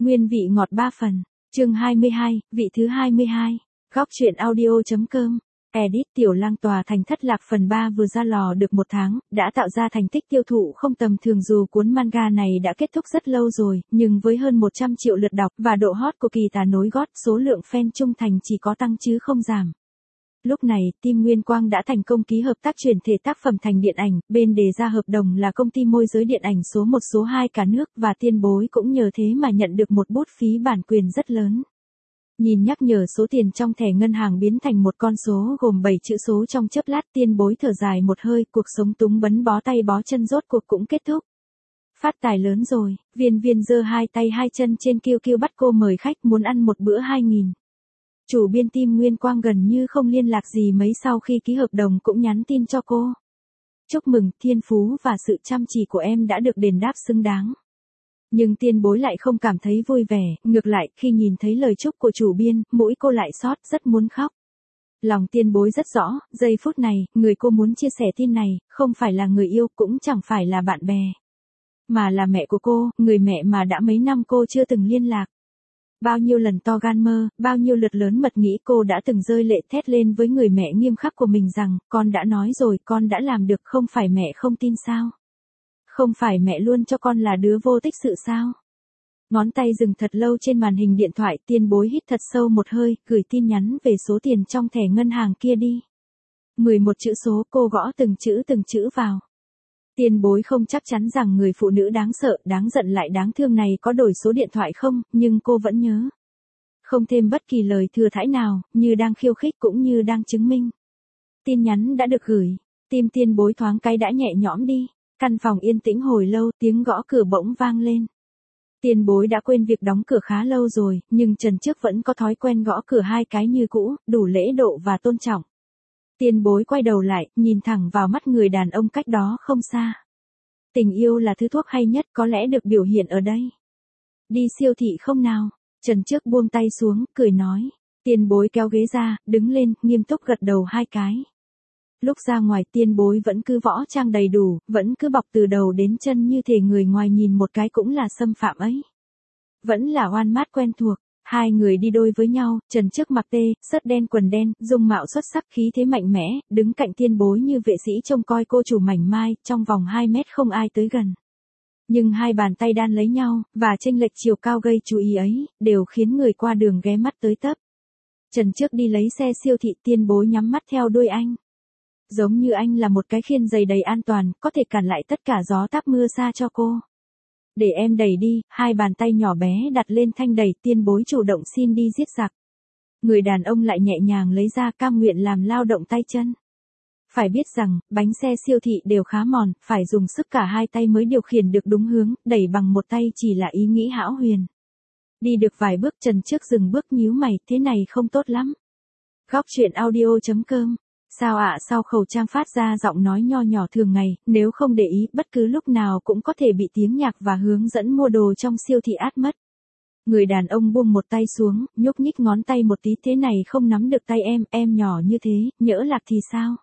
Nguyên vị ngọt 3 phần. Chương 22, vị thứ 22. Góc truyện audio.com. Edit Tiểu Lang Tòa Thành Thất Lạc phần 3 vừa ra lò được 1 tháng, đã tạo ra thành tích tiêu thụ không tầm thường dù cuốn manga này đã kết thúc rất lâu rồi, nhưng với hơn 100 triệu lượt đọc và độ hot của kỳ tà nối gót, số lượng fan trung thành chỉ có tăng chứ không giảm. Lúc này, team Nguyên Quang đã thành công ký hợp tác chuyển thể tác phẩm thành điện ảnh, bên đề ra hợp đồng là công ty môi giới điện ảnh số 1 số 2 cả nước và Tiên Bối cũng nhờ thế mà nhận được một bút phí bản quyền rất lớn. Nhìn nhắc nhở số tiền trong thẻ ngân hàng biến thành một con số gồm 7 chữ số trong chớp lát, Tiên Bối thở dài một hơi, cuộc sống túng bấn bó tay bó chân rốt cuộc cũng kết thúc. Phát tài lớn rồi, Viên giơ hai tay hai chân trên QQ bắt cô mời khách muốn ăn một bữa 2.000. Chủ biên team Nguyên Quang gần như không liên lạc gì mấy sau khi ký hợp đồng cũng nhắn tin cho cô. Chúc mừng, thiên phú và sự chăm chỉ của em đã được đền đáp xứng đáng. Nhưng Tiên Bối lại không cảm thấy vui vẻ, ngược lại, khi nhìn thấy lời chúc của chủ biên, mũi cô lại xót, rất muốn khóc. Lòng Tiên Bối rất rõ, giây phút này, người cô muốn chia sẻ tin này, không phải là người yêu, cũng chẳng phải là bạn bè. Mà là mẹ của cô, người mẹ mà đã mấy năm cô chưa từng liên lạc. Bao nhiêu lần to gan mơ, bao nhiêu lượt lớn mật nghĩ cô đã từng rơi lệ thét lên với người mẹ nghiêm khắc của mình rằng, con đã nói rồi, con đã làm được, không phải mẹ không tin sao? Không phải mẹ luôn cho con là đứa vô tích sự sao? Ngón tay dừng thật lâu trên màn hình điện thoại, Tiên Bối hít thật sâu một hơi, gửi tin nhắn về số tiền trong thẻ ngân hàng kia đi. 11 chữ số, cô gõ từng chữ vào. Tiên Bối không chắc chắn rằng người phụ nữ đáng sợ, đáng giận lại đáng thương này có đổi số điện thoại không, nhưng cô vẫn nhớ. Không thêm bất kỳ lời thừa thãi nào, như đang khiêu khích cũng như đang chứng minh. Tin nhắn đã được gửi, tim Tiên Bối thoáng cái đã nhẹ nhõm đi. Căn phòng yên tĩnh hồi lâu, tiếng gõ cửa bỗng vang lên. Tiên Bối đã quên việc đóng cửa khá lâu rồi, nhưng Trần Trước vẫn có thói quen gõ cửa 2 cái như cũ, đủ lễ độ và tôn trọng. Tiên Bối quay đầu lại, nhìn thẳng vào mắt người đàn ông cách đó không xa. Tình yêu là thứ thuốc hay nhất có lẽ được biểu hiện ở đây. Đi siêu thị không nào? Trần Trước buông tay xuống, cười nói. Tiên Bối kéo ghế ra, đứng lên, nghiêm túc gật đầu 2 cái. Lúc ra ngoài, Tiên Bối vẫn cứ võ trang đầy đủ, vẫn cứ bọc từ đầu đến chân như thể người ngoài nhìn một cái cũng là xâm phạm ấy. Vẫn là oan mát quen thuộc, hai người đi đôi với nhau, Trần Trước mặc sớt đen quần đen, dung mạo xuất sắc khí thế mạnh mẽ, đứng cạnh Tiên Bối như vệ sĩ trông coi cô chủ mảnh mai, trong vòng 2 mét không ai tới gần. Nhưng hai bàn tay đan lấy nhau, và chênh lệch chiều cao gây chú ý ấy, đều khiến người qua đường ghé mắt tới tấp. Trần Trước đi lấy xe siêu thị, Tiên Bối nhắm mắt theo đuôi anh. Giống như anh là một cái khiên dày đầy an toàn, có thể cản lại tất cả gió táp mưa xa cho cô. Để em đẩy đi, hai bàn tay nhỏ bé đặt lên thanh đẩy, Tiên Bối chủ động xin đi giết giặc. Người đàn ông lại nhẹ nhàng lấy ra, cam nguyện làm lao động tay chân. Phải biết rằng, bánh xe siêu thị đều khá mòn, phải dùng sức cả hai tay mới điều khiển được đúng hướng, đẩy bằng một tay chỉ là ý nghĩ hão huyền. Đi được vài bước, Trần Trước dừng bước nhíu mày, thế này không tốt lắm. Góc truyện audio.com. Sao ạ? Sau khẩu trang phát ra giọng nói nho nhỏ thường ngày, nếu không để ý, bất cứ lúc nào cũng có thể bị tiếng nhạc và hướng dẫn mua đồ trong siêu thị át mất. Người đàn ông buông một tay xuống, nhúc nhích ngón tay một tí, thế này không nắm được tay em nhỏ như thế, nhỡ lạc thì sao?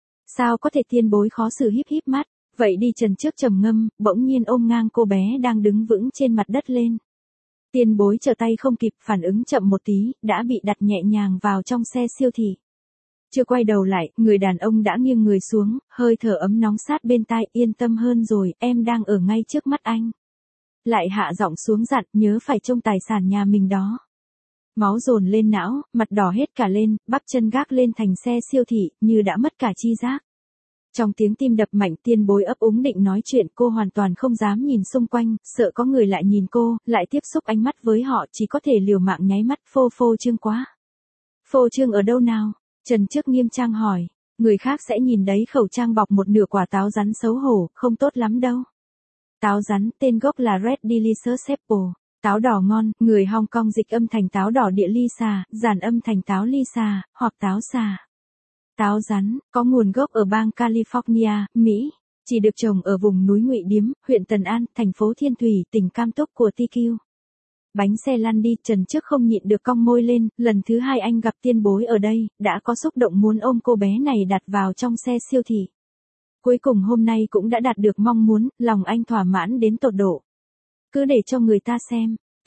Sao có thể? Tiên Bối khó xử híp híp mắt, vậy đi. Trần Trước trầm ngâm, bỗng nhiên ôm ngang cô bé đang đứng vững trên mặt đất lên. Tiên Bối trở tay không kịp, phản ứng chậm một tí, đã bị đặt nhẹ nhàng vào trong xe siêu thị. Chưa quay đầu lại, người đàn ông đã nghiêng người xuống, hơi thở ấm nóng sát bên tai, yên tâm hơn rồi, em đang ở ngay trước mắt anh. Lại hạ giọng xuống dặn, nhớ phải trông tài sản nhà mình đó. Máu dồn lên não, mặt đỏ hết cả lên, bắp chân gác lên thành xe siêu thị, như đã mất cả chi giác. Trong tiếng tim đập mạnh, Tiên Bối ấp úng định nói chuyện, cô hoàn toàn không dám nhìn xung quanh, sợ có người lại nhìn cô, lại tiếp xúc ánh mắt với họ, chỉ có thể liều mạng nháy mắt. Phô trương quá. Phô trương ở đâu nào? Trần Trước nghiêm trang hỏi, người khác sẽ nhìn đấy, khẩu trang bọc một nửa quả táo rắn xấu hổ, không tốt lắm đâu. Táo rắn, tên gốc là Red Delicious Apple, táo đỏ ngon, người Hong Kong dịch âm thành táo đỏ địa ly xà, giản âm thành táo ly xà, hoặc táo xà. Táo rắn, có nguồn gốc ở bang California, Mỹ, chỉ được trồng ở vùng núi Ngụy Điếm, huyện Tân An, thành phố Thiên Thủy, tỉnh Cam Túc của TQ. Bánh xe lăn đi, Trần Trước không nhịn được cong môi lên, lần thứ hai anh gặp Tiên Bối ở đây, đã có xúc động muốn ôm cô bé này đặt vào trong xe siêu thị. Cuối cùng hôm nay cũng đã đạt được mong muốn, lòng anh thỏa mãn đến tột độ. Cứ để cho người ta xem,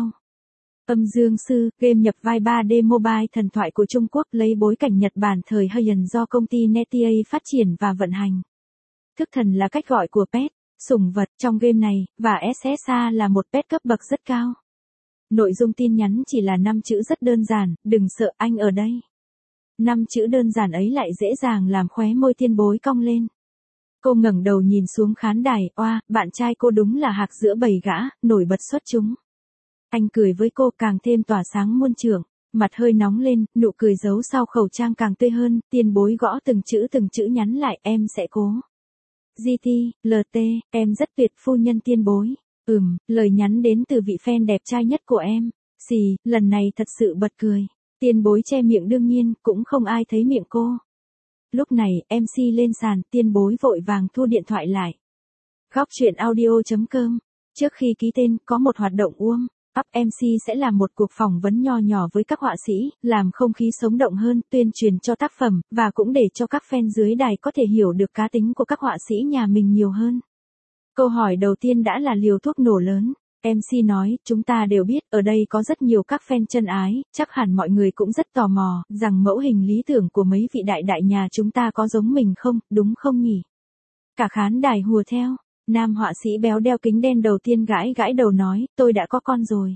sau. Âm Dương Sư, game nhập vai 3D mobile thần thoại của Trung Quốc lấy bối cảnh Nhật Bản thời Heian do công ty Netia phát triển và vận hành. Thức thần là cách gọi của pet, sủng vật trong game này, và SSA là một pet cấp bậc rất cao. Nội dung tin nhắn chỉ là 5 chữ rất đơn giản, đừng sợ anh ở đây. 5 chữ đơn giản ấy lại dễ dàng làm khóe môi Tiên Bối cong lên. Cô ngẩng đầu nhìn xuống khán đài, oa, bạn trai cô đúng là hạc giữa bầy gã, nổi bật xuất chúng. Anh cười với cô càng thêm tỏa sáng muôn trượng, mặt hơi nóng lên, nụ cười giấu sau khẩu trang càng tươi hơn, Tiên Bối gõ từng chữ nhắn lại, em sẽ cố. GT, LT, em rất tuyệt phu nhân Tiên Bối. Lời nhắn đến từ vị fan đẹp trai nhất của em. Xì, lần này thật sự bật cười. Tiên bối che miệng đương nhiên, cũng không ai thấy miệng cô. Lúc này, MC lên sàn, tiên bối vội vàng thu điện thoại lại. Góc chuyện audio.com. Trước khi ký tên, có một hoạt động warm up, MC sẽ làm một cuộc phỏng vấn nho nhỏ với các họa sĩ, làm không khí sống động hơn, tuyên truyền cho tác phẩm, và cũng để cho các fan dưới đài có thể hiểu được cá tính của các họa sĩ nhà mình nhiều hơn. Câu hỏi đầu tiên đã là liều thuốc nổ lớn. MC nói, chúng ta đều biết, ở đây có rất nhiều các fan chân ái, chắc hẳn mọi người cũng rất tò mò, rằng mẫu hình lý tưởng của mấy vị đại đại nhà chúng ta có giống mình không, đúng không nhỉ? Cả khán đài hùa theo. Nam họa sĩ béo đeo kính đen đầu tiên gãi gãi đầu nói, tôi đã có con rồi.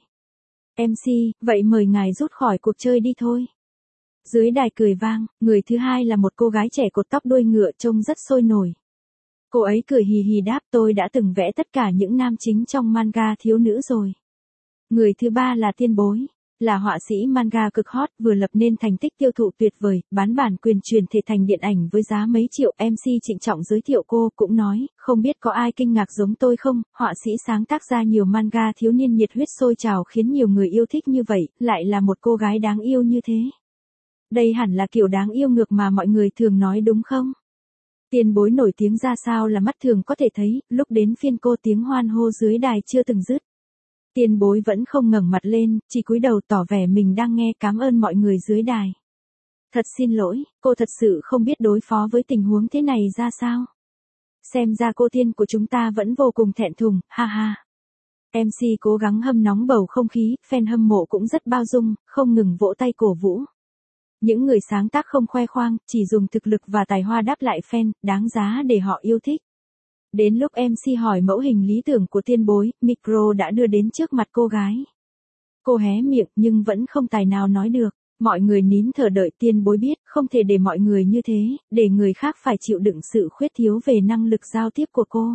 MC, vậy mời ngài rút khỏi cuộc chơi đi thôi. Dưới đài cười vang, người thứ hai là một cô gái trẻ cột tóc đuôi ngựa trông rất sôi nổi. Cô ấy cười hì hì đáp, tôi đã từng vẽ tất cả những nam chính trong manga thiếu nữ rồi. Người thứ ba là tiên bối, là họa sĩ manga cực hot, vừa lập nên thành tích tiêu thụ tuyệt vời, bán bản quyền truyền thể thành điện ảnh với giá mấy triệu. MC trịnh trọng giới thiệu cô, cũng nói, không biết có ai kinh ngạc giống tôi không, họa sĩ sáng tác ra nhiều manga thiếu niên nhiệt huyết sôi trào khiến nhiều người yêu thích như vậy, lại là một cô gái đáng yêu như thế. Đây hẳn là kiểu đáng yêu ngược mà mọi người thường nói đúng không? Tiên bối nổi tiếng ra sao là mắt thường có thể thấy, lúc đến phiên cô tiếng hoan hô dưới đài chưa từng dứt. Tiên bối vẫn không ngẩng mặt lên, chỉ cúi đầu tỏ vẻ mình đang nghe, cảm ơn mọi người dưới đài. Thật xin lỗi, cô thật sự không biết đối phó với tình huống thế này ra sao. Xem ra cô tiên của chúng ta vẫn vô cùng thẹn thùng, ha ha. MC cố gắng hâm nóng bầu không khí, fan hâm mộ cũng rất bao dung, không ngừng vỗ tay cổ vũ. Những người sáng tác không khoe khoang, chỉ dùng thực lực và tài hoa đáp lại fan, đáng giá để họ yêu thích. Đến lúc MC hỏi mẫu hình lý tưởng của tiên bối, micro đã đưa đến trước mặt cô gái. Cô hé miệng nhưng vẫn không tài nào nói được. Mọi người nín thở đợi tiên bối biết, không thể để mọi người như thế, để người khác phải chịu đựng sự khuyết thiếu về năng lực giao tiếp của cô.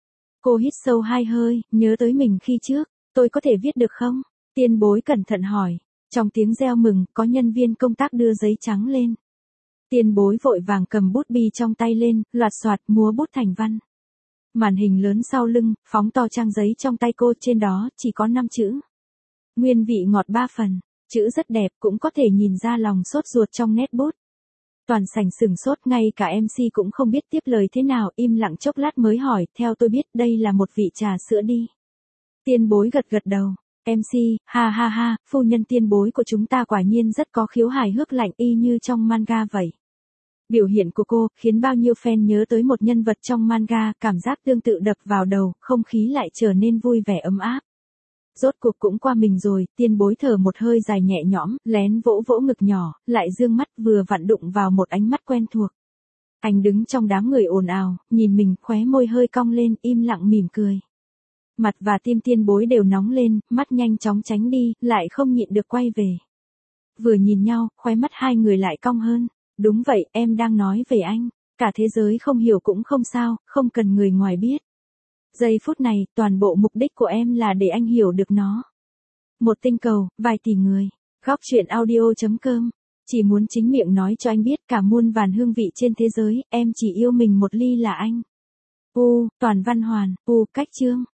Cô hít sâu 2 hơi, nhớ tới mình khi trước, tôi có thể viết được không? Tiên bối cẩn thận hỏi. Trong tiếng reo mừng, có nhân viên công tác đưa giấy trắng lên. Tiên bối vội vàng cầm bút bi trong tay lên, loạt soạt múa bút thành văn. Màn hình lớn sau lưng, phóng to trang giấy trong tay cô, trên đó chỉ có 5 chữ. Nguyên vị ngọt 3 phần, chữ rất đẹp, cũng có thể nhìn ra lòng sốt ruột trong nét bút. Toàn sảnh sửng sốt, ngay cả MC cũng không biết tiếp lời thế nào, im lặng chốc lát mới hỏi, theo tôi biết đây là một vị trà sữa đi. Tiên bối gật gật đầu. MC, ha ha ha, phu nhân tiên bối của chúng ta quả nhiên rất có khiếu hài hước lạnh y như trong manga vậy. Biểu hiện của cô khiến bao nhiêu fan nhớ tới một nhân vật trong manga, cảm giác tương tự đập vào đầu, không khí lại trở nên vui vẻ ấm áp. Rốt cuộc cũng qua mình rồi, tiên bối thở một hơi dài nhẹ nhõm, lén vỗ vỗ ngực nhỏ, lại dương mắt vừa vặn đụng vào một ánh mắt quen thuộc. Anh đứng trong đám người ồn ào, nhìn mình, khóe môi hơi cong lên, im lặng mỉm cười. Mặt và tim tiên bối đều nóng lên, mắt nhanh chóng tránh đi, lại không nhịn được quay về. Vừa nhìn nhau, khóe mắt hai người lại cong hơn. Đúng vậy, em đang nói về anh. Cả thế giới không hiểu cũng không sao, không cần người ngoài biết. Giây phút này, toàn bộ mục đích của em là để anh hiểu được nó. Một tinh cầu, vài tỷ người. Góc chuyện audio.com. Chỉ muốn chính miệng nói cho anh biết, cả muôn vàn hương vị trên thế giới, em chỉ yêu mình một ly là anh. Toàn văn hoàn, cách chương.